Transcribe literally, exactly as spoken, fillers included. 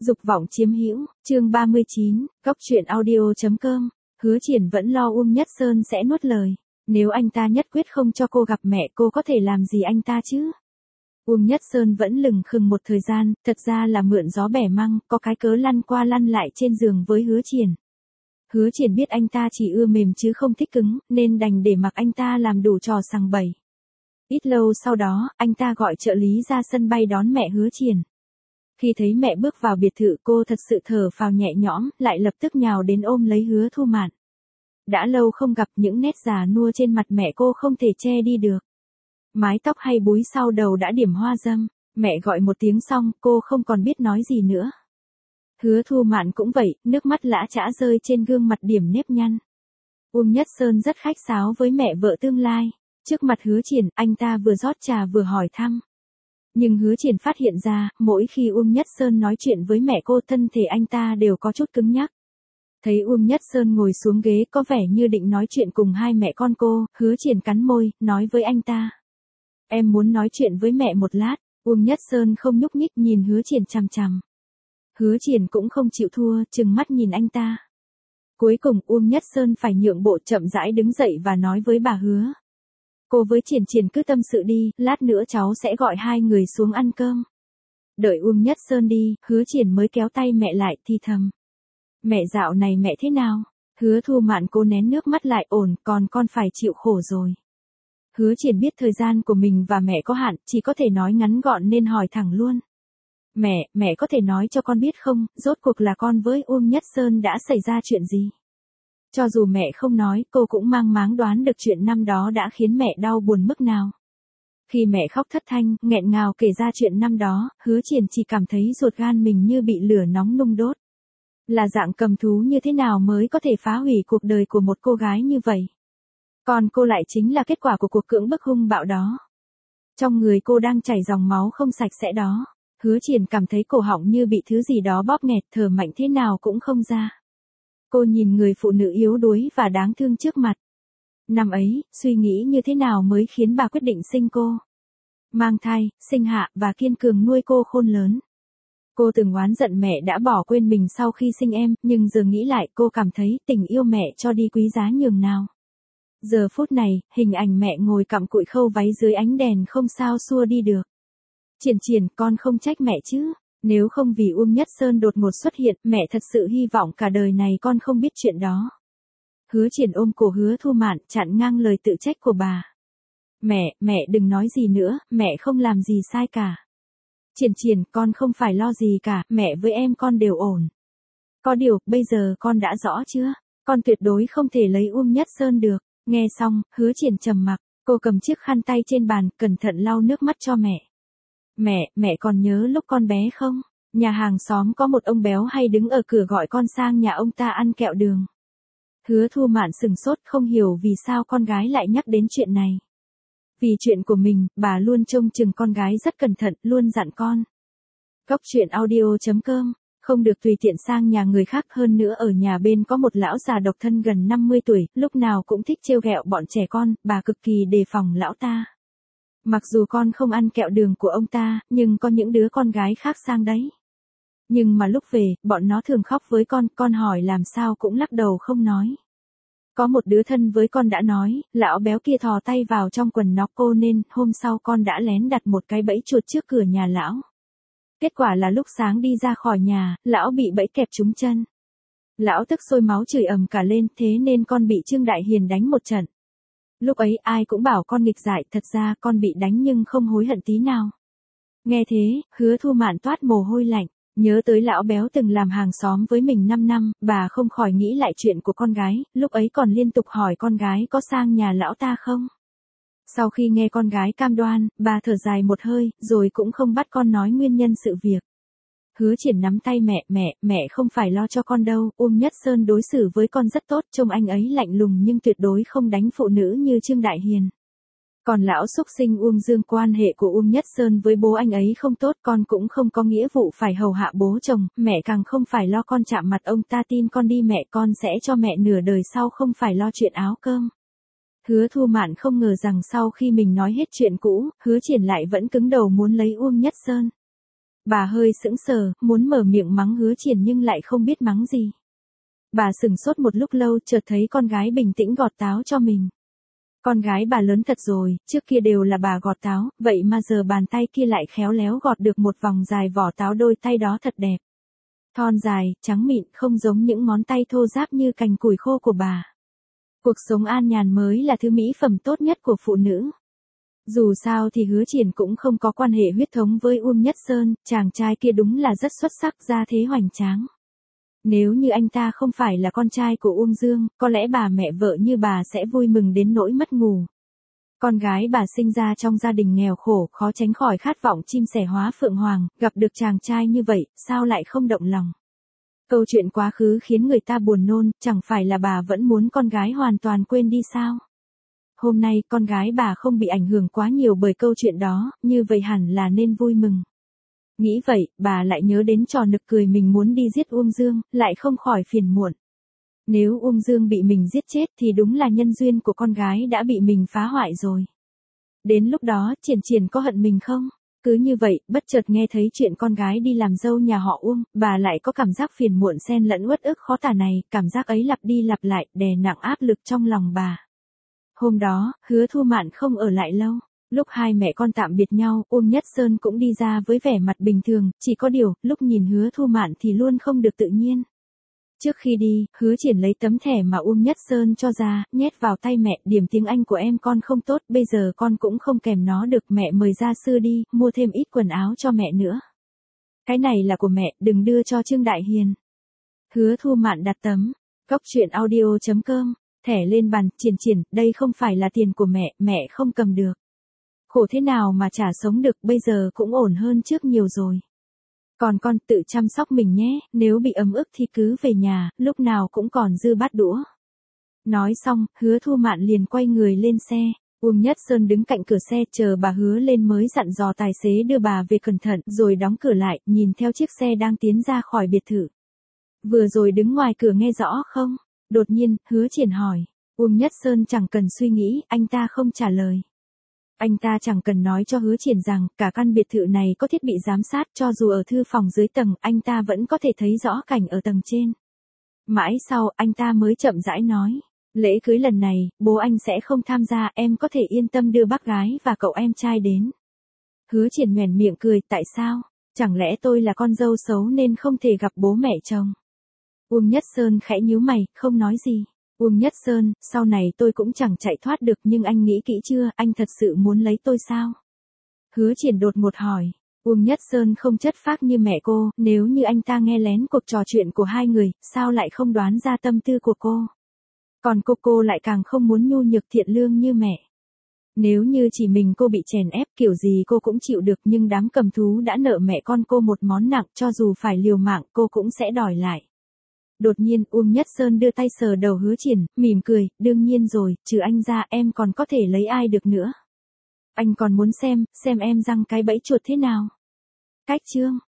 Dục vọng chiếm hữu, chương ba mươi chín, góc truyện audio.com, Hứa Triển vẫn lo Uông Nhất Sơn sẽ nuốt lời. Nếu anh ta nhất quyết không cho cô gặp mẹ cô có thể làm gì anh ta chứ? Uông Nhất Sơn vẫn lừng khừng một thời gian, thật ra là mượn gió bẻ măng, có cái cớ lăn qua lăn lại trên giường với Hứa Triển. Hứa Triển biết anh ta chỉ ưa mềm chứ không thích cứng, nên đành để mặc anh ta làm đủ trò sằng bậy. Ít lâu sau đó, anh ta gọi trợ lý ra sân bay đón mẹ Hứa Triển. Khi thấy mẹ bước vào biệt thự cô thật sự thở phào nhẹ nhõm, lại lập tức nhào đến ôm lấy Hứa Thu Mạn. Đã lâu không gặp, những nét già nua trên mặt mẹ cô không thể che đi được. Mái tóc hay búi sau đầu đã điểm hoa râm, mẹ gọi một tiếng xong cô không còn biết nói gì nữa. Hứa Thu Mạn cũng vậy, nước mắt lã chã rơi trên gương mặt điểm nếp nhăn. Uông Nhất Sơn rất khách sáo với mẹ vợ tương lai, trước mặt Hứa Triển anh ta vừa rót trà vừa hỏi thăm. Nhưng Hứa Triển phát hiện ra, mỗi khi Uông Nhất Sơn nói chuyện với mẹ cô thân thể anh ta đều có chút cứng nhắc. Thấy Uông Nhất Sơn ngồi xuống ghế có vẻ như định nói chuyện cùng hai mẹ con cô, Hứa Triển cắn môi, nói với anh ta. Em muốn nói chuyện với mẹ một lát. Uông Nhất Sơn không nhúc nhích nhìn Hứa Triển chằm chằm. Hứa Triển cũng không chịu thua, trừng mắt nhìn anh ta. Cuối cùng Uông Nhất Sơn phải nhượng bộ chậm rãi đứng dậy và nói với bà Hứa. Cô với Triển Triển cứ tâm sự đi, lát nữa cháu sẽ gọi hai người xuống ăn cơm. Đợi Uông Nhất Sơn đi, Hứa Triển mới kéo tay mẹ lại thì thầm. Mẹ dạo này mẹ thế nào? Hứa Thu Mạn cố nén nước mắt lại ổn, còn con phải chịu khổ rồi. Hứa Triển biết thời gian của mình và mẹ có hạn, chỉ có thể nói ngắn gọn nên hỏi thẳng luôn. Mẹ, mẹ có thể nói cho con biết không, rốt cuộc là con với Uông Nhất Sơn đã xảy ra chuyện gì? Cho dù mẹ không nói, cô cũng mang máng đoán được chuyện năm đó đã khiến mẹ đau buồn mức nào. Khi mẹ khóc thất thanh, nghẹn ngào kể ra chuyện năm đó, Hứa Triển chỉ cảm thấy ruột gan mình như bị lửa nóng nung đốt. Là dạng cầm thú như thế nào mới có thể phá hủy cuộc đời của một cô gái như vậy? Còn cô lại chính là kết quả của cuộc cưỡng bức hung bạo đó. Trong người cô đang chảy dòng máu không sạch sẽ đó. Hứa Triển cảm thấy cổ họng như bị thứ gì đó bóp nghẹt, thở mạnh thế nào cũng không ra. Cô nhìn người phụ nữ yếu đuối và đáng thương trước mặt. Năm ấy, suy nghĩ như thế nào mới khiến bà quyết định sinh cô? Mang thai, sinh hạ và kiên cường nuôi cô khôn lớn. Cô từng oán giận mẹ đã bỏ quên mình sau khi sinh em, nhưng giờ nghĩ lại cô cảm thấy tình yêu mẹ cho đi quý giá nhường nào. Giờ phút này, hình ảnh mẹ ngồi cặm cụi khâu váy dưới ánh đèn không sao xua đi được. Triển Triển, con không trách mẹ chứ? Nếu không vì Uông Nhất Sơn đột ngột xuất hiện, mẹ thật sự hy vọng cả đời này con không biết chuyện đó. Hứa Triển ôm cổ Hứa Thu Mạn, chặn ngang lời tự trách của bà. Mẹ, mẹ đừng nói gì nữa, mẹ không làm gì sai cả. Triển Triển, con không phải lo gì cả, mẹ với em con đều ổn. Có điều, bây giờ con đã rõ chưa? Con tuyệt đối không thể lấy Uông Nhất Sơn được. Nghe xong, Hứa Triển trầm mặc, cô cầm chiếc khăn tay trên bàn, cẩn thận lau nước mắt cho mẹ. Mẹ, mẹ còn nhớ lúc con bé không? Nhà hàng xóm có một ông béo hay đứng ở cửa gọi con sang nhà ông ta ăn kẹo đường. Hứa Thu Mạn sừng sốt không hiểu vì sao con gái lại nhắc đến chuyện này. Vì chuyện của mình, bà luôn trông chừng con gái rất cẩn thận, luôn dặn con. Góc truyện audio.com, không được tùy tiện sang nhà người khác, hơn nữa ở nhà bên có một lão già độc thân gần năm mươi tuổi, lúc nào cũng thích trêu ghẹo bọn trẻ con, bà cực kỳ đề phòng lão ta. Mặc dù con không ăn kẹo đường của ông ta, nhưng có những đứa con gái khác sang đấy. Nhưng mà lúc về, bọn nó thường khóc với con, con hỏi làm sao cũng lắc đầu không nói. Có một đứa thân với con đã nói, lão béo kia thò tay vào trong quần nó cô nên, hôm sau con đã lén đặt một cái bẫy chuột trước cửa nhà lão. Kết quả là lúc sáng đi ra khỏi nhà, lão bị bẫy kẹp trúng chân. Lão tức sôi máu chửi ầm cả lên, thế nên con bị Trương Đại Hiền đánh một trận. Lúc ấy ai cũng bảo con nghịch dại, thật ra con bị đánh nhưng không hối hận tí nào. Nghe thế, Hứa Thu Mạn toát mồ hôi lạnh, nhớ tới lão béo từng làm hàng xóm với mình năm năm, bà không khỏi nghĩ lại chuyện của con gái, lúc ấy còn liên tục hỏi con gái có sang nhà lão ta không. Sau khi nghe con gái cam đoan, bà thở dài một hơi, rồi cũng không bắt con nói nguyên nhân sự việc. Hứa Triển nắm tay mẹ, mẹ, mẹ không phải lo cho con đâu, Uông Nhất Sơn đối xử với con rất tốt, trông anh ấy lạnh lùng nhưng tuyệt đối không đánh phụ nữ như Trương Đại Hiền. Còn lão xúc sinh Uông Dương, quan hệ của Uông Nhất Sơn với bố anh ấy không tốt, con cũng không có nghĩa vụ phải hầu hạ bố chồng, mẹ càng không phải lo con chạm mặt ông ta, tin con đi mẹ, con sẽ cho mẹ nửa đời sau không phải lo chuyện áo cơm. Hứa Thu Mạn không ngờ rằng sau khi mình nói hết chuyện cũ, Hứa Triển lại vẫn cứng đầu muốn lấy Uông Nhất Sơn. Bà hơi sững sờ, muốn mở miệng mắng Hứa Triển nhưng lại không biết mắng gì. Bà sững sốt một lúc lâu chợt thấy con gái bình tĩnh gọt táo cho mình. Con gái bà lớn thật rồi, trước kia đều là bà gọt táo, vậy mà giờ bàn tay kia lại khéo léo gọt được một vòng dài vỏ táo, đôi tay đó thật đẹp. Thon dài, trắng mịn, không giống những ngón tay thô ráp như cành củi khô của bà. Cuộc sống an nhàn mới là thứ mỹ phẩm tốt nhất của phụ nữ. Dù sao thì Hứa Triển cũng không có quan hệ huyết thống với Uông Nhất Sơn, chàng trai kia đúng là rất xuất sắc, gia thế hoành tráng. Nếu như anh ta không phải là con trai của Uông Dương, có lẽ bà mẹ vợ như bà sẽ vui mừng đến nỗi mất ngủ. Con gái bà sinh ra trong gia đình nghèo khổ, khó tránh khỏi khát vọng chim sẻ hóa phượng hoàng, gặp được chàng trai như vậy, sao lại không động lòng. Câu chuyện quá khứ khiến người ta buồn nôn, chẳng phải là bà vẫn muốn con gái hoàn toàn quên đi sao? Hôm nay, con gái bà không bị ảnh hưởng quá nhiều bởi câu chuyện đó, như vậy hẳn là nên vui mừng. Nghĩ vậy, bà lại nhớ đến trò nực cười mình muốn đi giết Uông Dương, lại không khỏi phiền muộn. Nếu Uông Dương bị mình giết chết thì đúng là nhân duyên của con gái đã bị mình phá hoại rồi. Đến lúc đó, Triển Triển có hận mình không? Cứ như vậy, bất chợt nghe thấy chuyện con gái đi làm dâu nhà họ Uông, bà lại có cảm giác phiền muộn xen lẫn uất ức khó tả này, cảm giác ấy lặp đi lặp lại, đè nặng áp lực trong lòng bà. Hôm đó, Hứa Thu Mạn không ở lại lâu. Lúc hai mẹ con tạm biệt nhau, Uông Nhất Sơn cũng đi ra với vẻ mặt bình thường, chỉ có điều, lúc nhìn Hứa Thu Mạn thì luôn không được tự nhiên. Trước khi đi, Hứa Triển lấy tấm thẻ mà Uông Nhất Sơn cho ra, nhét vào tay mẹ, điểm tiếng Anh của em con không tốt, bây giờ con cũng không kèm nó được, mẹ mời gia sư đi, mua thêm ít quần áo cho mẹ nữa. Cái này là của mẹ, đừng đưa cho Trương Đại Hiền. Hứa Thu Mạn đặt tấm, cốc truyện audio chấm com, thẻ lên bàn, Triển Triển, đây không phải là tiền của mẹ, mẹ không cầm được. Khổ thế nào mà chả sống được, bây giờ cũng ổn hơn trước nhiều rồi. Còn con tự chăm sóc mình nhé, nếu bị ấm ức thì cứ về nhà, lúc nào cũng còn dư bát đũa. Nói xong, Hứa Thu Mạn liền quay người lên xe. Uông Nhất Sơn đứng cạnh cửa xe chờ bà Hứa lên mới dặn dò tài xế đưa bà về cẩn thận, rồi đóng cửa lại, nhìn theo chiếc xe đang tiến ra khỏi biệt thự. Vừa rồi đứng ngoài cửa nghe rõ không? Đột nhiên, Hứa Triển hỏi. Uông Nhất Sơn chẳng cần suy nghĩ, anh ta không trả lời. Anh ta chẳng cần nói cho Hứa Triển rằng, cả căn biệt thự này có thiết bị giám sát, cho dù ở thư phòng dưới tầng, anh ta vẫn có thể thấy rõ cảnh ở tầng trên. Mãi sau, anh ta mới chậm rãi nói, lễ cưới lần này, bố anh sẽ không tham gia, em có thể yên tâm đưa bác gái và cậu em trai đến. Hứa Triển nhoẻn miệng cười, tại sao? Chẳng lẽ tôi là con dâu xấu nên không thể gặp bố mẹ chồng? Uông Nhất Sơn khẽ nhíu mày, không nói gì. Uông Nhất Sơn, sau này tôi cũng chẳng chạy thoát được, nhưng anh nghĩ kỹ chưa, anh thật sự muốn lấy tôi sao? Hứa Triển đột ngột hỏi. Uông Nhất Sơn không chất phác như mẹ cô, nếu như anh ta nghe lén cuộc trò chuyện của hai người, sao lại không đoán ra tâm tư của cô? Còn cô cô lại càng không muốn nhu nhược thiện lương như mẹ. Nếu như chỉ mình cô bị chèn ép kiểu gì cô cũng chịu được, nhưng đám cầm thú đã nợ mẹ con cô một món nặng, cho dù phải liều mạng cô cũng sẽ đòi lại. Đột nhiên, Uông Nhất Sơn đưa tay sờ đầu Hứa Triển, mỉm cười, đương nhiên rồi, trừ anh ra em còn có thể lấy ai được nữa. Anh còn muốn xem, xem em răng cái bẫy chuột thế nào. Cách chương.